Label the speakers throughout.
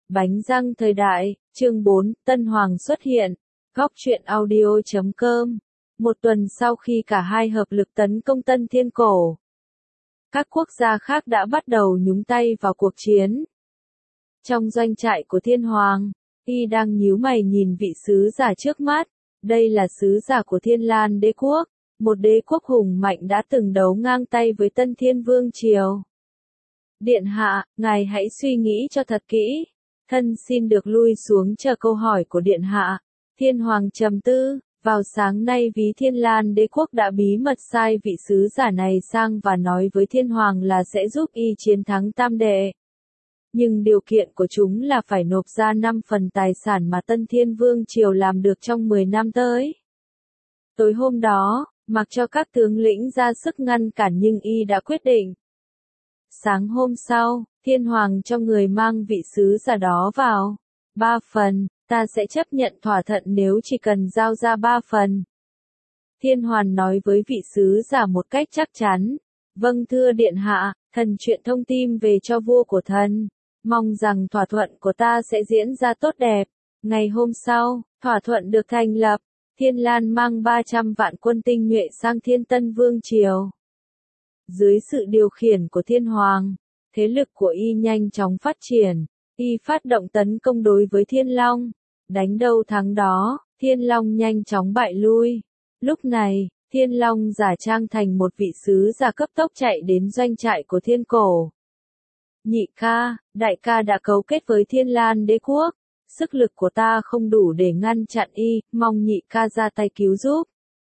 Speaker 1: Bánh răng thời đại, chương 4, Tân Hoàng xuất hiện. Góc truyện audio.com. Một tuần sau khi cả hai hợp lực tấn công Tân Thiên Cổ, các quốc gia khác đã bắt đầu nhúng tay vào cuộc chiến. Trong doanh trại của Thiên Hoàng, y đang nhíu mày nhìn vị sứ giả trước mắt. Đây là sứ giả của Thiên Lan đế quốc, một đế quốc hùng mạnh đã từng đấu ngang tay với Tân Thiên Vương Triều. Điện hạ, ngài hãy suy nghĩ cho thật kỹ. Thân xin được lui xuống chờ câu hỏi của điện hạ. Thiên Hoàng trầm tư, vào sáng nay Ví Thiên Lan đế quốc đã bí mật sai vị sứ giả này sang và nói với Thiên Hoàng là sẽ giúp y chiến thắng Tam Đệ. Nhưng điều kiện của chúng là phải nộp ra 5 phần tài sản mà Tân Thiên Vương Triều làm được trong 10 năm tới. Tối hôm đó, mặc cho các tướng lĩnh ra sức ngăn cản nhưng y đã quyết định. Sáng hôm sau, Thiên Hoàng cho người mang vị sứ giả đó vào. 3 phần, ta sẽ chấp nhận thỏa thuận nếu chỉ cần giao ra 3 phần. Thiên Hoàng nói với vị sứ giả một cách chắc chắn. Vâng thưa điện hạ, thần chuyện thông tin về cho vua của thần. Mong rằng thỏa thuận của ta sẽ diễn ra tốt đẹp. Ngày hôm sau, thỏa thuận được thành lập. Thiên Lan mang 300 vạn quân tinh nhuệ sang Thiên Tân Vương Triều. Dưới sự điều khiển của Thiên Hoàng, thế lực của y nhanh chóng phát triển. Y phát động tấn công đối với Thiên Long. Đánh đâu thắng đó, Thiên Long nhanh chóng bại lui. Lúc này, Thiên Long giả trang thành một vị sứ giả cấp tốc chạy đến doanh trại của Thiên Cổ. Nhị ca, đại ca đã cấu kết với Thiên Lan đế quốc. Sức lực của ta không đủ để ngăn chặn y, mong nhị ca ra tay cứu giúp.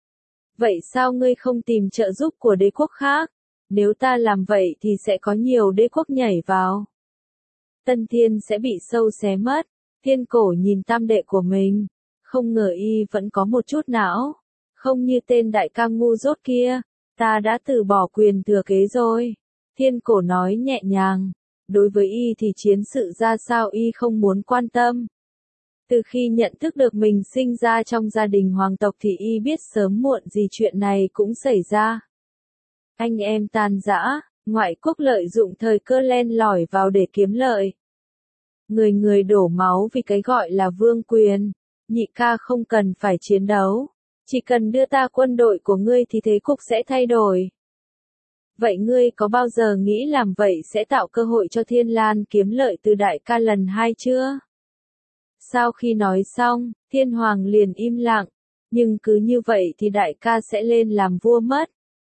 Speaker 1: Vậy sao ngươi không tìm trợ giúp của đế quốc khác? Nếu ta làm vậy thì sẽ có nhiều đế quốc nhảy vào. Tân Thiên sẽ bị sâu xé mất. Thiên Cổ nhìn tam đệ của mình. Không ngờ y vẫn có một chút não. Không như tên đại ca ngu dốt kia. Ta đã từ bỏ quyền thừa kế rồi. Thiên Cổ nói nhẹ nhàng. Đối với y thì chiến sự ra sao y không muốn quan tâm. Từ khi nhận thức được mình sinh ra trong gia đình hoàng tộc thì y biết sớm muộn gì chuyện này cũng xảy ra. Anh em tan rã, ngoại quốc lợi dụng thời cơ len lỏi vào để kiếm lợi. Người người đổ máu vì cái gọi là vương quyền. Nhị ca không cần phải chiến đấu. Chỉ cần đưa ta quân đội của ngươi thì thế cục sẽ thay đổi. Vậy ngươi có bao giờ nghĩ làm vậy sẽ tạo cơ hội cho Thiên Lan kiếm lợi từ đại ca lần 2 chưa? Sau khi nói xong, Thiên Hoàng liền im lặng. Nhưng cứ như vậy thì đại ca sẽ lên làm vua mất.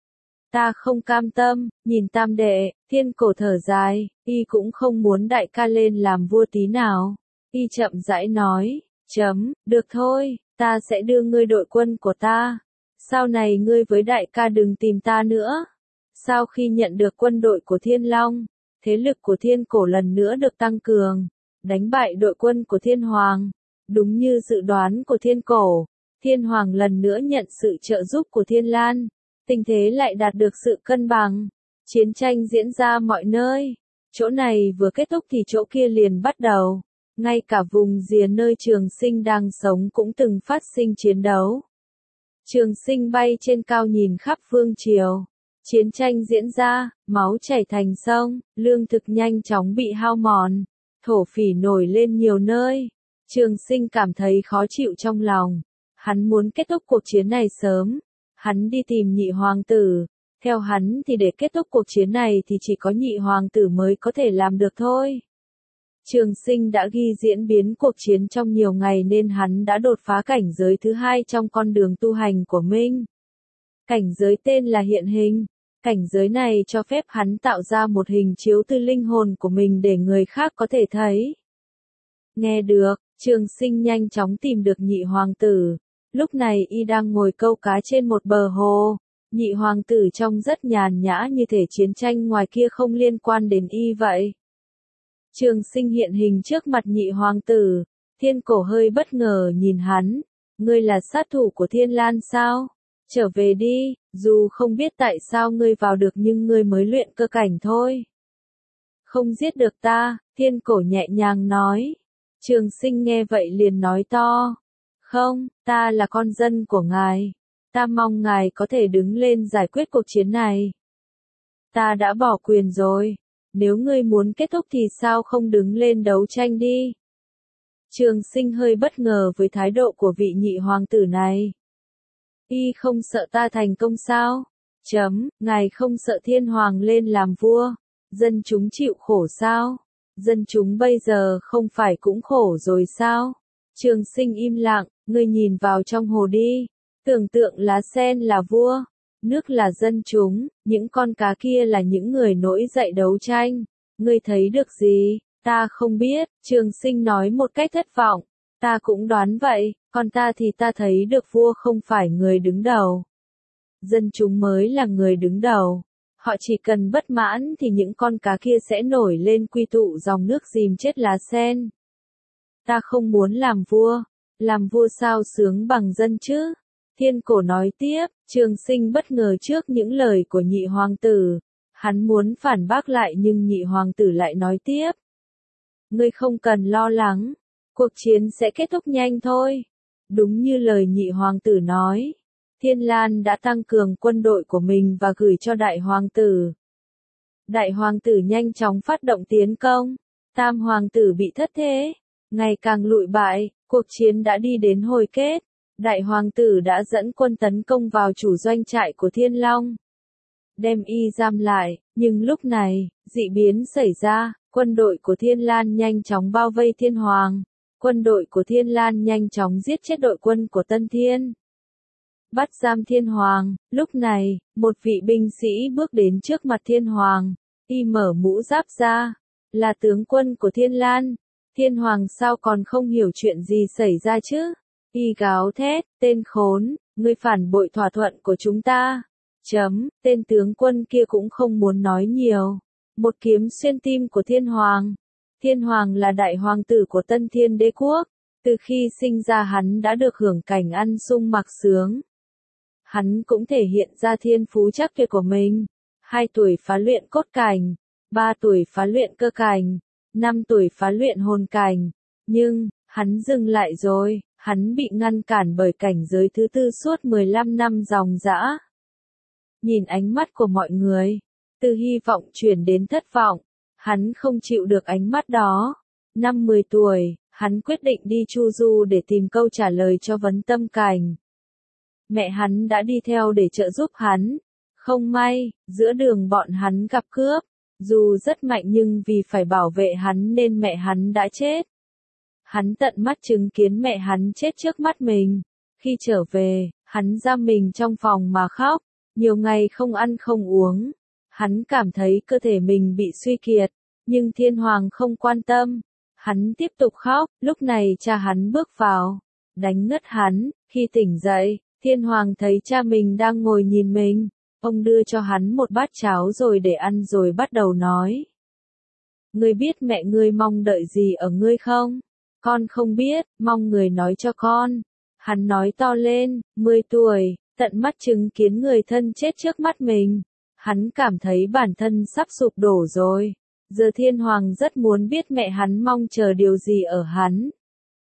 Speaker 1: Ta không cam tâm, nhìn tam đệ, Thiên Cổ thở dài, y cũng không muốn đại ca lên làm vua tí nào. Y chậm rãi nói, được thôi, ta sẽ đưa ngươi đội quân của ta. Sau này ngươi với đại ca đừng tìm ta nữa. Sau khi nhận được quân đội của Thiên Long, thế lực của Thiên Cổ lần nữa được tăng cường, đánh bại đội quân của Thiên Hoàng. Đúng như dự đoán của Thiên Cổ, Thiên Hoàng lần nữa nhận sự trợ giúp của Thiên Lan. Tình thế lại đạt được sự cân bằng. Chiến tranh diễn ra mọi nơi. Chỗ này vừa kết thúc thì chỗ kia liền bắt đầu. Ngay cả vùng rìa nơi Trường Sinh đang sống cũng từng phát sinh chiến đấu. Trường Sinh bay trên cao nhìn khắp vương triều. Chiến tranh diễn ra, máu chảy thành sông, lương thực nhanh chóng bị hao mòn. Thổ phỉ nổi lên nhiều nơi. Trường Sinh cảm thấy khó chịu trong lòng. Hắn muốn kết thúc cuộc chiến này sớm. Hắn đi tìm nhị hoàng tử. Theo hắn thì để kết thúc cuộc chiến này thì chỉ có nhị hoàng tử mới có thể làm được thôi. Trường Sinh đã ghi diễn biến cuộc chiến trong nhiều ngày nên hắn đã đột phá cảnh giới thứ 2 trong con đường tu hành của mình. Cảnh giới tên là hiện hình. Cảnh giới này cho phép hắn tạo ra một hình chiếu từ linh hồn của mình để người khác có thể thấy. Nghe được, Trường Sinh nhanh chóng tìm được nhị hoàng tử. Lúc này y đang ngồi câu cá trên một bờ hồ. Nhị hoàng tử trông rất nhàn nhã như thể chiến tranh ngoài kia không liên quan đến y vậy. Trường Sinh hiện hình trước mặt nhị hoàng tử. Thiên Cổ hơi bất ngờ nhìn hắn. Ngươi là sát thủ của Thiên Lan sao? Trở về đi, dù không biết tại sao ngươi vào được nhưng ngươi mới luyện cơ cảnh thôi. Không giết được ta, Thiên Cổ nhẹ nhàng nói. Trường Sinh nghe vậy liền nói to. Không, ta là con dân của ngài. Ta mong ngài có thể đứng lên giải quyết cuộc chiến này. Ta đã bỏ quyền rồi. Nếu ngươi muốn kết thúc thì sao không đứng lên đấu tranh đi? Trường Sinh hơi bất ngờ với thái độ của vị nhị hoàng tử này. Y không sợ ta thành công sao? Ngài không sợ thiên hoàng lên làm vua? Dân chúng chịu khổ sao? Dân chúng bây giờ không phải cũng khổ rồi sao? Trường Sinh im lặng, ngươi nhìn vào trong hồ đi. Tưởng tượng lá sen là vua, nước là dân chúng, những con cá kia là những người nổi dậy đấu tranh. Ngươi thấy được gì? Ta không biết, Trường Sinh nói một cách thất vọng. Ta cũng đoán vậy, còn ta thì ta thấy được vua không phải người đứng đầu. Dân chúng mới là người đứng đầu. Họ chỉ cần bất mãn thì những con cá kia sẽ nổi lên quy tụ dòng nước dìm chết lá sen. Ta không muốn làm vua sao sướng bằng dân chứ? Thiên Cổ nói tiếp. Trường Sinh bất ngờ trước những lời của nhị hoàng tử. Hắn muốn phản bác lại nhưng nhị hoàng tử lại nói tiếp. Ngươi không cần lo lắng, cuộc chiến sẽ kết thúc nhanh thôi. Đúng như lời nhị hoàng tử nói, Thiên Lan đã tăng cường quân đội của mình và gửi cho đại hoàng tử. Đại hoàng tử nhanh chóng phát động tiến công, tam hoàng tử bị thất thế, ngày càng lụi bại, cuộc chiến đã đi đến hồi kết. Đại hoàng tử đã dẫn quân tấn công vào chủ doanh trại của Thiên Long, đem y giam lại, nhưng lúc này, dị biến xảy ra, quân đội của Thiên Lan nhanh chóng bao vây Thiên Hoàng. Quân đội của Thiên Lan nhanh chóng giết chết đội quân của Tân Thiên. Bắt giam Thiên Hoàng, lúc này, một vị binh sĩ bước đến trước mặt Thiên Hoàng, y mở mũ giáp ra, là tướng quân của Thiên Lan. Thiên Hoàng sao còn không hiểu chuyện gì xảy ra chứ? Y gào thét, tên khốn, ngươi phản bội thỏa thuận của chúng ta. Tên tướng quân kia cũng không muốn nói nhiều. Một kiếm xuyên tim của Thiên Hoàng. Thiên Hoàng là đại hoàng tử của Tân Thiên Đế quốc. Từ khi sinh ra hắn đã được hưởng cảnh ăn sung mặc sướng. Hắn cũng thể hiện ra thiên phú chắc tuyệt của mình. 2 tuổi phá luyện cốt cảnh, 3 tuổi phá luyện cơ cảnh, 5 tuổi phá luyện hồn cảnh. Nhưng, hắn dừng lại rồi, hắn bị ngăn cản bởi cảnh giới thứ tư suốt 15 năm dòng dã. Nhìn ánh mắt của mọi người, từ hy vọng chuyển đến thất vọng, hắn không chịu được ánh mắt đó. Năm 10 tuổi, hắn quyết định đi Chu Du để tìm câu trả lời cho vấn tâm cảnh. Mẹ hắn đã đi theo để trợ giúp hắn. Không may, giữa đường bọn hắn gặp cướp. Dù rất mạnh nhưng vì phải bảo vệ hắn nên mẹ hắn đã chết. Hắn tận mắt chứng kiến mẹ hắn chết trước mắt mình. Khi trở về, hắn giam mình trong phòng mà khóc. Nhiều ngày không ăn không uống. Hắn cảm thấy cơ thể mình bị suy kiệt. Nhưng Thiên Hoàng không quan tâm. Hắn tiếp tục khóc. Lúc này cha hắn bước vào, đánh ngất hắn. Khi tỉnh dậy, Thiên Hoàng thấy cha mình đang ngồi nhìn mình. Ông đưa cho hắn một bát cháo rồi để ăn rồi bắt đầu nói. Ngươi biết mẹ ngươi mong đợi gì ở ngươi không? Con không biết, mong người nói cho con. Hắn nói to lên, 10 tuổi, tận mắt chứng kiến người thân chết trước mắt mình. Hắn cảm thấy bản thân sắp sụp đổ rồi. Giờ Thiên Hoàng rất muốn biết mẹ hắn mong chờ điều gì ở hắn.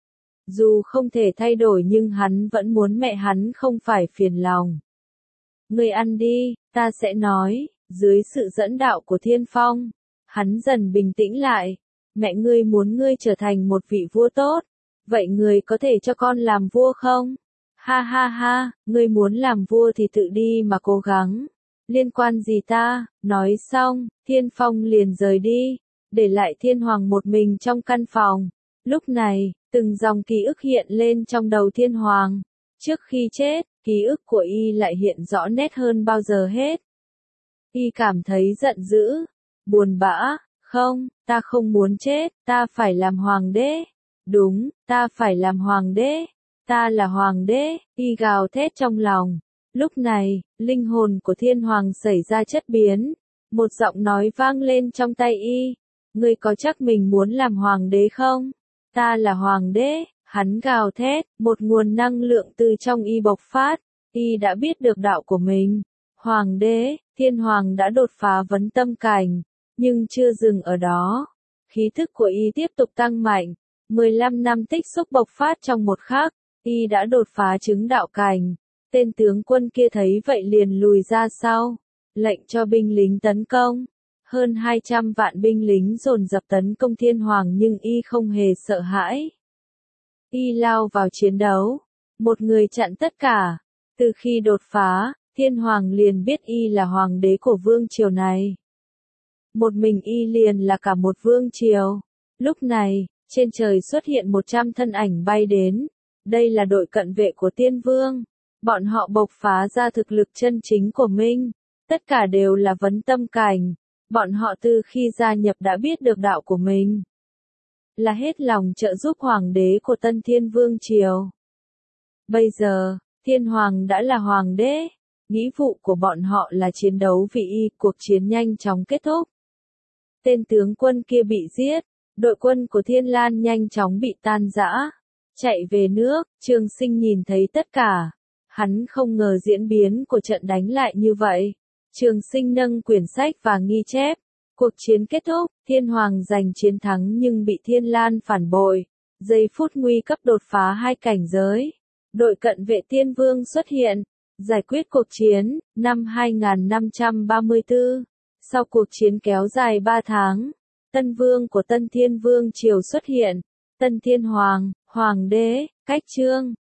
Speaker 1: Dù không thể thay đổi nhưng hắn vẫn muốn mẹ hắn không phải phiền lòng. Ngươi ăn đi, ta sẽ nói. Dưới sự dẫn đạo của Thiên Phong, hắn dần bình tĩnh lại. Mẹ ngươi muốn ngươi trở thành một vị vua tốt. Vậy ngươi có thể cho con làm vua không? Ha ha ha, ngươi muốn làm vua thì tự đi mà cố gắng. Liên quan gì ta? Nói xong, Thiên Phong liền rời đi, để lại Thiên Hoàng một mình trong căn phòng. Lúc này, từng dòng ký ức hiện lên trong đầu Thiên Hoàng. Trước khi chết, ký ức của y lại hiện rõ nét hơn bao giờ hết. Y cảm thấy giận dữ, buồn bã. Không, ta không muốn chết, ta phải làm hoàng đế. Đúng, ta phải làm hoàng đế. Ta là hoàng đế, y gào thét trong lòng. Lúc này, linh hồn của Thiên Hoàng xảy ra chất biến. Một giọng nói vang lên trong tay y. Ngươi có chắc mình muốn làm hoàng đế không? Ta là hoàng đế, hắn gào thét, một nguồn năng lượng từ trong y bộc phát. Y đã biết được đạo của mình. Hoàng đế, Thiên Hoàng đã đột phá vấn tâm cảnh. Nhưng chưa dừng ở đó. Khí thức của y tiếp tục tăng mạnh. 15 năm tích xúc bộc phát trong một khắc. Y đã đột phá chứng đạo cảnh. Tên tướng quân kia thấy vậy liền lùi ra sau. Lệnh cho binh lính tấn công. Hơn 200 vạn binh lính dồn dập tấn công thiên hoàng nhưng y không hề sợ hãi. Y lao vào chiến đấu, một người chặn tất cả. Từ khi đột phá, thiên hoàng liền biết y là hoàng đế của vương triều này. Một mình y liền là cả một vương triều. Lúc này, trên trời xuất hiện 100 thân ảnh bay đến. Đây là đội cận vệ của tiên vương. Bọn họ bộc phá ra thực lực chân chính của mình. Tất cả đều là vấn tâm cảnh. Bọn họ từ khi gia nhập đã biết được đạo của mình. Là hết lòng trợ giúp hoàng đế của Tân Thiên Vương Triều. Bây giờ, thiên hoàng đã là hoàng đế. Nghĩa vụ của bọn họ là chiến đấu vì y, cuộc chiến nhanh chóng kết thúc. Tên tướng quân kia bị giết, đội quân của Thiên Lan nhanh chóng bị tan rã. Chạy về nước, Trường Sinh nhìn thấy tất cả. Hắn không ngờ diễn biến của trận đánh lại như vậy. Trường Sinh nâng quyển sách và ghi chép. Cuộc chiến kết thúc, Thiên Hoàng giành chiến thắng nhưng bị Thiên Lan phản bội. Giây phút nguy cấp đột phá 2 cảnh giới. Đội cận vệ Tiên Vương xuất hiện, giải quyết cuộc chiến, năm 2534. Sau cuộc chiến kéo dài 3 tháng, Tân Vương của Tân Thiên Vương Triều xuất hiện. Tân Thiên Hoàng, Hoàng đế, cách chương.